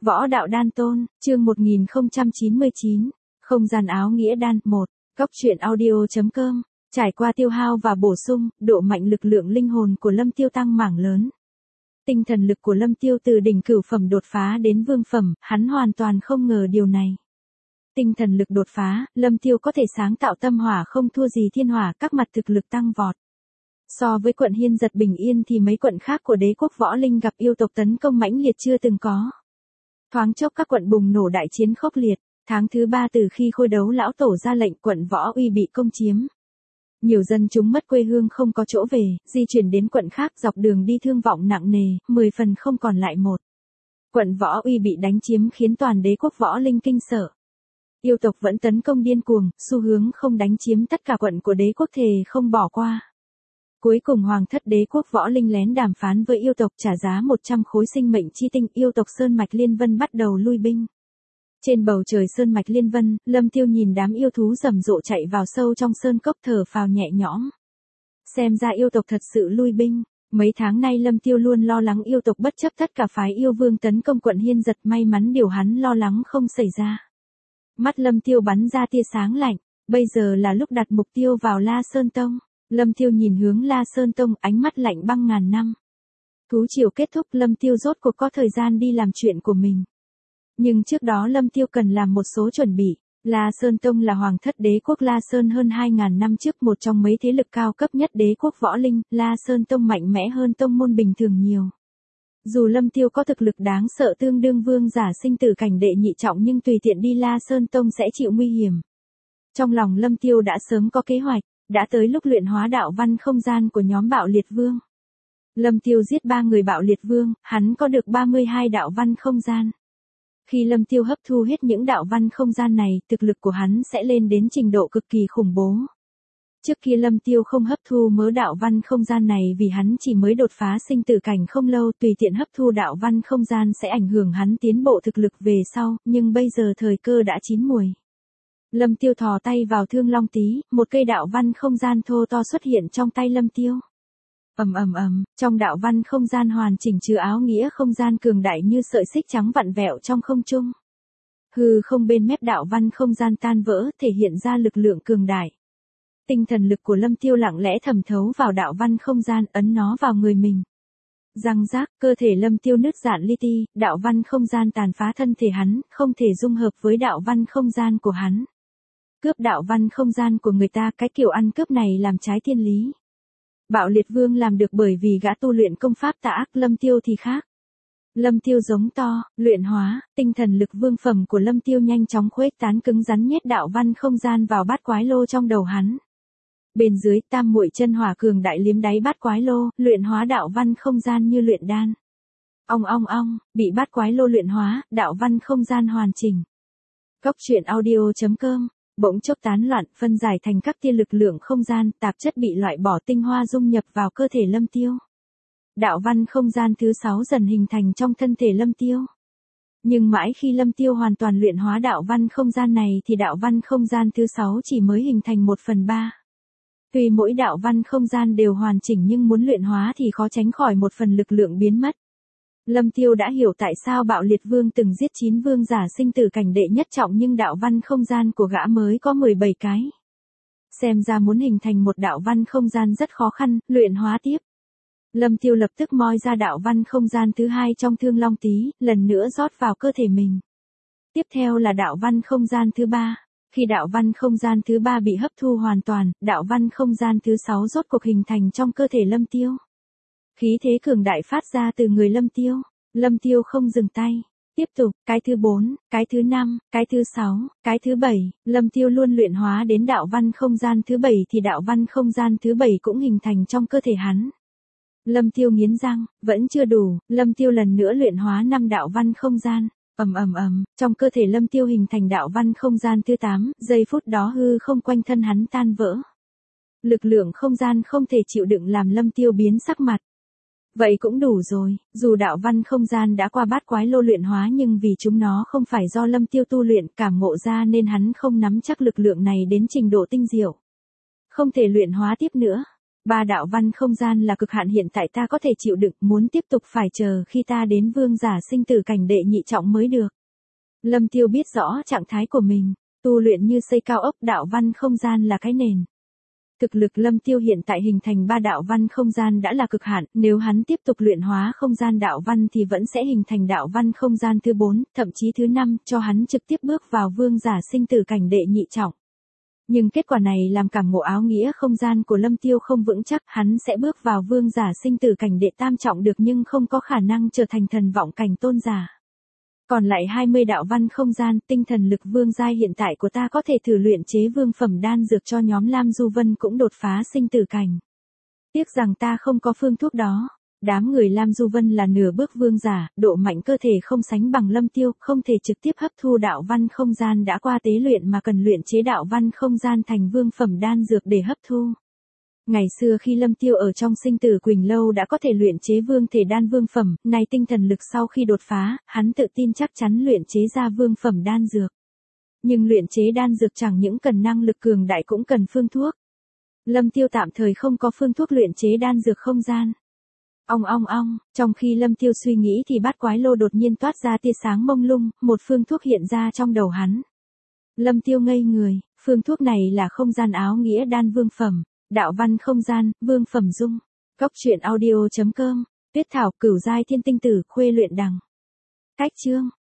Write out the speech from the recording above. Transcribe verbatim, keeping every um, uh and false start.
Võ đạo đan tôn, chương một nghìn không trăm chín mươi chín, không gian áo nghĩa đan, một, Cóc truyện audio.com, trải qua tiêu hao và bổ sung, độ mạnh lực lượng linh hồn của Lâm Tiêu tăng mảng lớn. Tinh thần lực của Lâm Tiêu từ đỉnh cửu phẩm đột phá đến vương phẩm, hắn hoàn toàn không ngờ điều này. Tinh thần lực đột phá, Lâm Tiêu có thể sáng tạo tâm hỏa không thua gì thiên hỏa, các mặt thực lực tăng vọt. So với quận Hiên Giật bình yên thì mấy quận khác của đế quốc võ linh gặp yêu tộc tấn công mãnh liệt chưa từng có. Thoáng chốc các quận bùng nổ đại chiến khốc liệt, tháng thứ ba từ khi khôi đấu lão tổ ra lệnh quận Võ Uy bị công chiếm. Nhiều dân chúng mất quê hương không có chỗ về, di chuyển đến quận khác dọc đường đi thương vọng nặng nề, mười phần không còn lại một. Quận Võ Uy bị đánh chiếm khiến toàn đế quốc võ linh kinh sợ. Yêu tộc vẫn tấn công điên cuồng, xu hướng không đánh chiếm tất cả quận của đế quốc thề không bỏ qua. Cuối cùng hoàng thất đế quốc võ linh lén đàm phán với yêu tộc trả giá một trăm khối sinh mệnh chi tinh, yêu tộc Sơn Mạch Liên Vân bắt đầu lui binh. Trên bầu trời Sơn Mạch Liên Vân, Lâm Tiêu nhìn đám yêu thú rầm rộ chạy vào sâu trong sơn cốc thở phào nhẹ nhõm. Xem ra yêu tộc thật sự lui binh, mấy tháng nay Lâm Tiêu luôn lo lắng yêu tộc bất chấp tất cả phái yêu vương tấn công quận Hiên Giật, may mắn điều hắn lo lắng không xảy ra. Mắt Lâm Tiêu bắn ra tia sáng lạnh, bây giờ là lúc đặt mục tiêu vào La Sơn Tông. Lâm Tiêu nhìn hướng La Sơn Tông, ánh mắt lạnh băng ngàn năm. Thú triều kết thúc, Lâm Tiêu rốt cuộc có thời gian đi làm chuyện của mình. Nhưng trước đó Lâm Tiêu cần làm một số chuẩn bị. La Sơn Tông là hoàng thất đế quốc La Sơn hơn hai nghìn năm trước, một trong mấy thế lực cao cấp nhất đế quốc võ linh. La Sơn Tông mạnh mẽ hơn tông môn bình thường nhiều. Dù Lâm Tiêu có thực lực đáng sợ tương đương vương giả sinh tử cảnh đệ nhị trọng, nhưng tùy tiện đi La Sơn Tông sẽ chịu nguy hiểm. Trong lòng Lâm Tiêu đã sớm có kế hoạch. Đã tới lúc luyện hóa đạo văn không gian của nhóm Bạo Liệt Vương. Lâm Tiêu giết ba người Bạo Liệt Vương, hắn có được ba mươi hai đạo văn không gian. Khi Lâm Tiêu hấp thu hết những đạo văn không gian này, thực lực của hắn sẽ lên đến trình độ cực kỳ khủng bố. Trước kia Lâm Tiêu không hấp thu mớ đạo văn không gian này vì hắn chỉ mới đột phá sinh tử cảnh không lâu, tùy tiện hấp thu đạo văn không gian sẽ ảnh hưởng hắn tiến bộ thực lực về sau, nhưng bây giờ thời cơ đã chín muồi. Lâm Tiêu thò tay vào Thương Long Tí, một cây đạo văn không gian thô to xuất hiện trong tay Lâm Tiêu. Ầm ầm ầm, trong đạo văn không gian hoàn chỉnh chứa áo nghĩa không gian cường đại như sợi xích trắng vặn vẹo trong không trung. Hư không bên mép đạo văn không gian tan vỡ, thể hiện ra lực lượng cường đại. Tinh thần lực của Lâm Tiêu lặng lẽ thẩm thấu vào đạo văn không gian, ấn nó vào người mình. Răng rác, cơ thể Lâm Tiêu nứt rạn li ti, đạo văn không gian tàn phá thân thể hắn, không thể dung hợp với đạo văn không gian của hắn. Cướp đạo văn không gian của người ta, cái kiểu ăn cướp này làm trái thiên lý. Bạo Liệt Vương làm được bởi vì gã tu luyện công pháp tà ác, Lâm Tiêu thì khác. Lâm Tiêu giống to, luyện hóa, tinh thần lực vương phẩm của Lâm Tiêu nhanh chóng khuếch tán, cứng rắn nhét đạo văn không gian vào bát quái lô trong đầu hắn. Bên dưới, tam muội chân hỏa cường đại liếm đáy bát quái lô, luyện hóa đạo văn không gian như luyện đan. Ong ong ong, bị bát quái lô luyện hóa, đạo văn không gian hoàn chỉnh. Cóc truyện audio.com bỗng chốc tán loạn, phân giải thành các tia lực lượng không gian, tạp chất bị loại bỏ, tinh hoa dung nhập vào cơ thể Lâm Tiêu. Đạo văn không gian thứ sáu dần hình thành trong thân thể Lâm Tiêu. Nhưng mãi khi Lâm Tiêu hoàn toàn luyện hóa đạo văn không gian này thì đạo văn không gian thứ sáu chỉ mới hình thành một phần ba. Tuy mỗi đạo văn không gian đều hoàn chỉnh nhưng muốn luyện hóa thì khó tránh khỏi một phần lực lượng biến mất. Lâm Tiêu đã hiểu tại sao Bạo Liệt Vương từng giết chín vương giả sinh tử cảnh đệ nhất trọng nhưng đạo văn không gian của gã mới có mười bảy cái. Xem ra muốn hình thành một đạo văn không gian rất khó khăn, luyện hóa tiếp. Lâm Tiêu lập tức moi ra đạo văn không gian thứ hai trong Thương Long Tí, lần nữa rót vào cơ thể mình. Tiếp theo là đạo văn không gian thứ ba. Khi đạo văn không gian thứ ba bị hấp thu hoàn toàn, đạo văn không gian thứ sáu rốt cuộc hình thành trong cơ thể Lâm Tiêu. Khí thế cường đại phát ra từ người Lâm Tiêu. Lâm Tiêu không dừng tay. Tiếp tục, cái thứ bốn, cái thứ năm, cái thứ sáu, cái thứ bảy, Lâm Tiêu luôn luyện hóa đến đạo văn không gian thứ bảy thì đạo văn không gian thứ bảy cũng hình thành trong cơ thể hắn. Lâm Tiêu nghiến răng, vẫn chưa đủ, Lâm Tiêu lần nữa luyện hóa năm đạo văn không gian. Ầm ầm ầm, trong cơ thể Lâm Tiêu hình thành đạo văn không gian thứ tám, giây phút đó hư không quanh thân hắn tan vỡ. Lực lượng không gian không thể chịu đựng làm Lâm Tiêu biến sắc mặt. Vậy cũng đủ rồi, dù đạo văn không gian đã qua bát quái lô luyện hóa nhưng vì chúng nó không phải do Lâm Tiêu tu luyện cảm ngộ ra nên hắn không nắm chắc lực lượng này đến trình độ tinh diệu. Không thể luyện hóa tiếp nữa. Ba đạo văn không gian là cực hạn hiện tại ta có thể chịu đựng, muốn tiếp tục phải chờ khi ta đến vương giả sinh tử cảnh đệ nhị trọng mới được. Lâm Tiêu biết rõ trạng thái của mình, tu luyện như xây cao ốc, đạo văn không gian là cái nền. Thực lực Lâm Tiêu hiện tại hình thành ba đạo văn không gian đã là cực hạn, nếu hắn tiếp tục luyện hóa không gian đạo văn thì vẫn sẽ hình thành đạo văn không gian thứ bốn, thậm chí thứ năm, cho hắn trực tiếp bước vào vương giả sinh tử cảnh đệ nhị trọng. Nhưng kết quả này làm cảm ngộ áo nghĩa không gian của Lâm Tiêu không vững chắc, hắn sẽ bước vào vương giả sinh tử cảnh đệ tam trọng được nhưng không có khả năng trở thành thần vọng cảnh tôn giả. Còn lại hai mươi đạo văn không gian, tinh thần lực vương giai hiện tại của ta có thể thử luyện chế vương phẩm đan dược cho nhóm Lam Du Vân cũng đột phá sinh tử cảnh. Tiếc rằng ta không có phương thuốc đó. Đám người Lam Du Vân là nửa bước vương giả, độ mạnh cơ thể không sánh bằng Lâm Tiêu, không thể trực tiếp hấp thu đạo văn không gian đã qua tế luyện mà cần luyện chế đạo văn không gian thành vương phẩm đan dược để hấp thu. Ngày xưa khi Lâm Tiêu ở trong sinh tử Quỳnh Lâu đã có thể luyện chế vương thể đan vương phẩm, nay tinh thần lực sau khi đột phá, hắn tự tin chắc chắn luyện chế ra vương phẩm đan dược. Nhưng luyện chế đan dược chẳng những cần năng lực cường đại cũng cần phương thuốc. Lâm Tiêu tạm thời không có phương thuốc luyện chế đan dược không gian. Ong ong ong, trong khi Lâm Tiêu suy nghĩ thì bát quái lô đột nhiên toát ra tia sáng mông lung, một phương thuốc hiện ra trong đầu hắn. Lâm Tiêu ngây người, phương thuốc này là không gian áo nghĩa đan vương phẩm, đạo văn không gian, vương phẩm dung. Cốc truyện audio chấm com, Tuyết Thảo Cửu Giai Thiên Tinh Tử Khuê Luyện Đằng. Cách chương